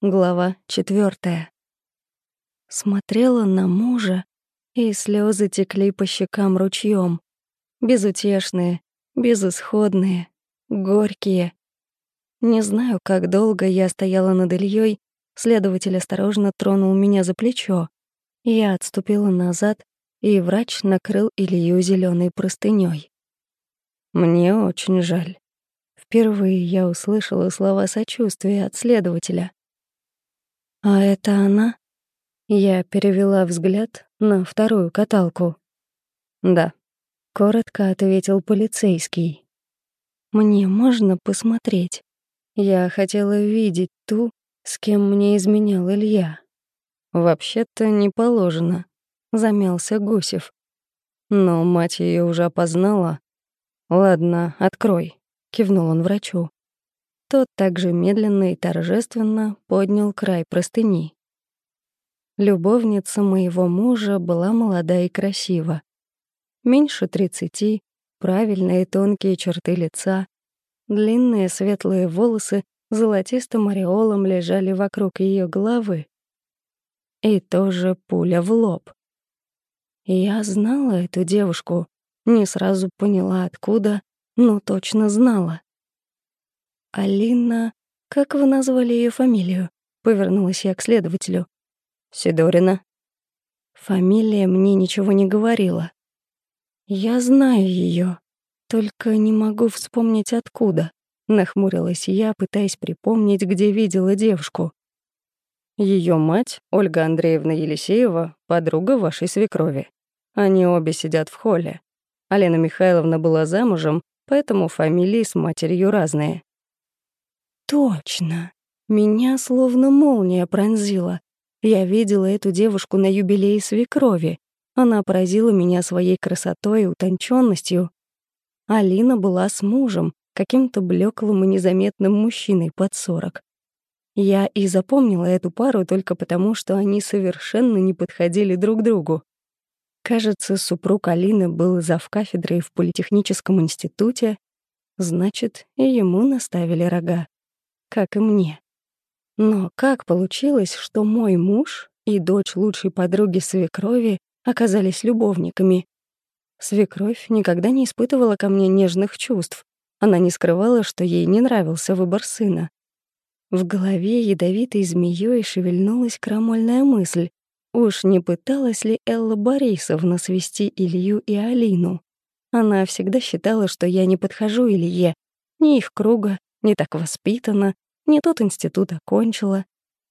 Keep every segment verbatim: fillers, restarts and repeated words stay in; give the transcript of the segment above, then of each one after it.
Глава четвёртая. Смотрела на мужа, и слёзы текли по щекам ручьём. Безутешные, безысходные, горькие. Не знаю, как долго я стояла над Ильёй, следователь осторожно тронул меня за плечо. Я отступила назад, и врач накрыл Илью зелёной простынёй. Мне очень жаль. Впервые я услышала слова сочувствия от следователя. «А это она?» Я перевела взгляд на вторую каталку. «Да», — коротко ответил полицейский. «Мне можно посмотреть? Я хотела видеть ту, с кем мне изменял Илья». «Вообще-то не положено», — замялся Гусев. «Но мать её уже опознала». «Ладно, открой», — кивнул он врачу. Тот также медленно и торжественно поднял край простыни. Любовница моего мужа была молода и красива. Меньше тридцати, правильные тонкие черты лица, длинные светлые волосы золотистым ореолом лежали вокруг ее головы. И тоже пуля в лоб. Я знала эту девушку, не сразу поняла откуда, но точно знала. «Алина, как вы назвали ее фамилию?» — повернулась я к следователю. «Сидорина». Фамилия мне ничего не говорила. «Я знаю ее, только не могу вспомнить откуда», — нахмурилась я, пытаясь припомнить, где видела девушку. Ее мать, Ольга Андреевна Елисеева, подруга вашей свекрови. Они обе сидят в холле. Алена Михайловна была замужем, поэтому фамилии с матерью разные. Точно. Меня словно молния пронзила. Я видела эту девушку на юбилее свекрови. Она поразила меня своей красотой и утонченностью. Алина была с мужем, каким-то блеклым и незаметным мужчиной под сорок. Я и запомнила эту пару только потому, что они совершенно не подходили друг другу. Кажется, супруг Алины был завкафедрой в политехническом институте, значит, и ему наставили рога, как и мне. Но как получилось, что мой муж и дочь лучшей подруги свекрови оказались любовниками? Свекровь никогда не испытывала ко мне нежных чувств. Она не скрывала, что ей не нравился выбор сына. В голове ядовитой змеёй шевельнулась крамольная мысль. Уж не пыталась ли Элла Борисовна свести Илью и Алину? Она всегда считала, что я не подхожу Илье, ни их круга, не так воспитана, не тот институт окончила.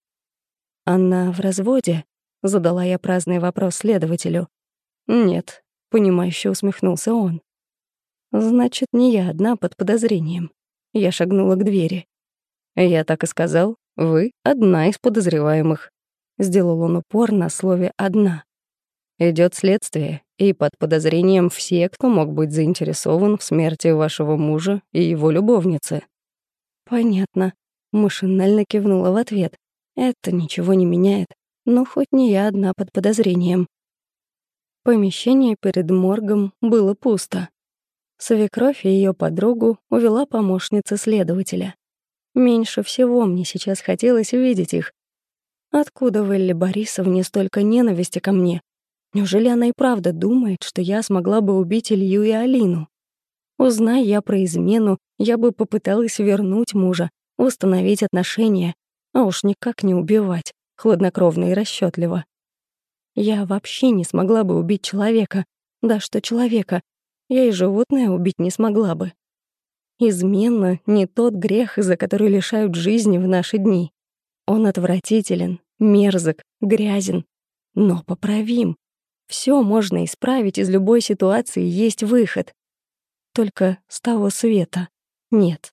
«Она в разводе?» — задала я праздный вопрос следователю. «Нет», — понимающе усмехнулся он. «Значит, не я одна под подозрением». Я шагнула к двери. «Я так и сказал, вы одна из подозреваемых». Сделал он упор на слове «одна». Идёт следствие, и под подозрением все, кто мог быть заинтересован в смерти вашего мужа и его любовницы. «Понятно», — машинально кивнула в ответ. «Это ничего не меняет, но хоть не я одна под подозрением». Помещение перед моргом было пусто. Свекровь и её подругу увела помощница следователя. Меньше всего мне сейчас хотелось видеть их. Откуда в Элле Борисовне столько ненависти ко мне? Неужели она и правда думает, что я смогла бы убить Илью и Алину? Узнай я про измену, я бы попыталась вернуть мужа, восстановить отношения, а уж никак не убивать, хладнокровно и расчётливо. Я вообще не смогла бы убить человека. Да что человека, я и животное убить не смогла бы. Измена — не тот грех, за который лишают жизни в наши дни. Он отвратителен, мерзок, грязен, но поправим. Всё можно исправить, из любой ситуации есть выход. Только с того света нет.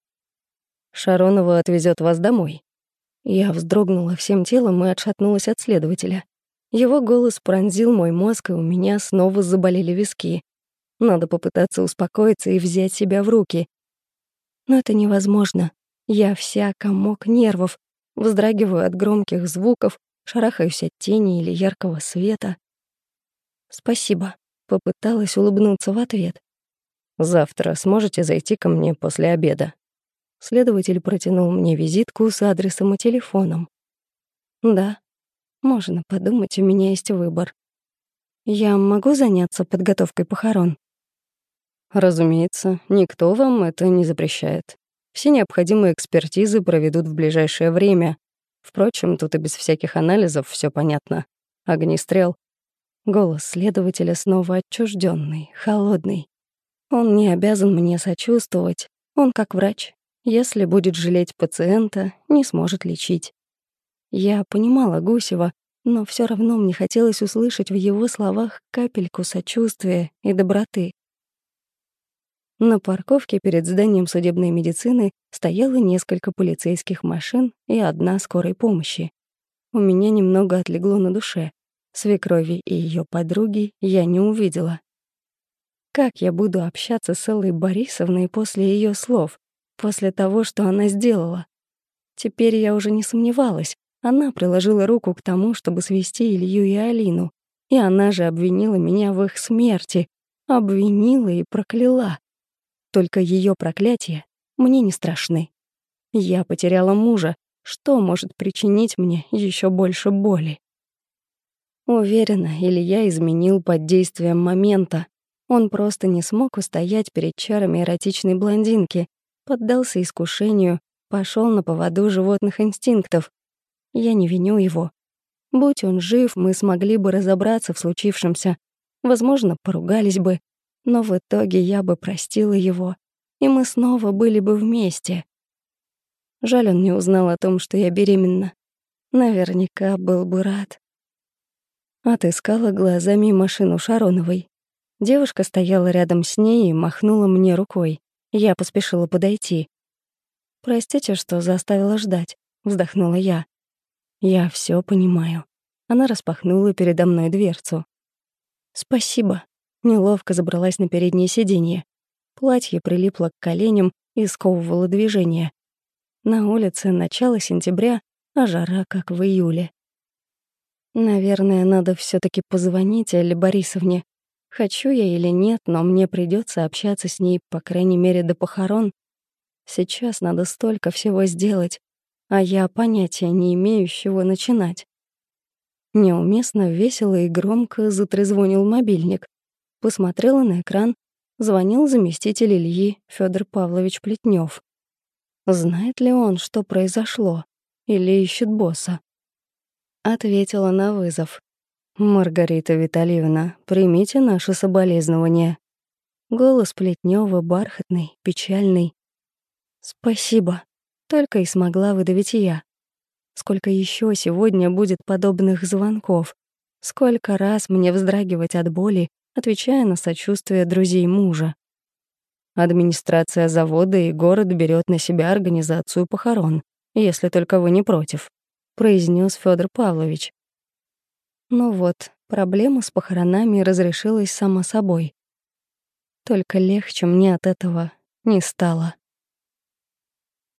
Шаронова отвезёт вас домой. Я вздрогнула всем телом и отшатнулась от следователя. Его голос пронзил мой мозг, и у меня снова заболели виски. Надо попытаться успокоиться и взять себя в руки. Но это невозможно. Я вся комок нервов, вздрагиваю от громких звуков, шарахаюсь от тени или яркого света. «Спасибо», — попыталась улыбнуться в ответ. «Завтра сможете зайти ко мне после обеда?» Следователь протянул мне визитку с адресом и телефоном. Да, можно подумать, у меня есть выбор. Я могу заняться подготовкой похорон? Разумеется, никто вам это не запрещает. Все необходимые экспертизы проведут в ближайшее время. Впрочем, тут и без всяких анализов все понятно. Огнестрел. Голос следователя снова отчужденный, холодный. Он не обязан мне сочувствовать. Он как врач. Если будет жалеть пациента, не сможет лечить. Я понимала Гусева, но все равно мне хотелось услышать в его словах капельку сочувствия и доброты. На парковке перед зданием судебной медицины стояло несколько полицейских машин и одна скорой помощи. У меня немного отлегло на душе. Свекрови и ее подруги я не увидела. Как я буду общаться с Эллой Борисовной после ее слов, после того, что она сделала? Теперь я уже не сомневалась. Она приложила руку к тому, чтобы свести Илью и Алину, и она же обвинила меня в их смерти, обвинила и прокляла. Только ее проклятия мне не страшны. Я потеряла мужа, что может причинить мне еще больше боли? Уверена, Илья изменил под действием момента. Он просто не смог устоять перед чарами эротичной блондинки, поддался искушению, пошел на поводу животных инстинктов. Я не виню его. Будь он жив, мы смогли бы разобраться в случившемся. Возможно, поругались бы, но в итоге я бы простила его, и мы снова были бы вместе. Жаль, он не узнал о том, что я беременна. Наверняка был бы рад. Отыскала глазами машину Шароновой. Девушка стояла рядом с ней и махнула мне рукой. Я поспешила подойти. «Простите, что заставила ждать», — вздохнула я. «Я все понимаю». Она распахнула передо мной дверцу. «Спасибо». Неловко забралась на переднее сиденье. Платье прилипло к коленям и сковывало движение. На улице начало сентября, а жара как в июле. Наверное, надо все таки позвонить Элле Борисовне. Хочу я или нет, но мне придется общаться с ней, по крайней мере, до похорон. Сейчас надо столько всего сделать, а я понятия не имею, с чего начинать. Неуместно, весело и громко затрезвонил мобильник. Посмотрела на экран. Звонил заместитель Ильи Фёдор Павлович Плетнёв. Знает ли он, что произошло? Или ищет босса? Ответила на вызов. «Маргарита Витальевна, примите наши соболезнования». Голос Плетнёва бархатный, печальный. «Спасибо», — только и смогла выдавить я. Сколько еще сегодня будет подобных звонков? Сколько раз мне вздрагивать от боли, отвечая на сочувствие друзей мужа? Администрация завода и город берет на себя организацию похорон, если только вы не против, произнес Федор Павлович. Ну вот, проблема с похоронами разрешилась сама собой. Только легче мне от этого не стало.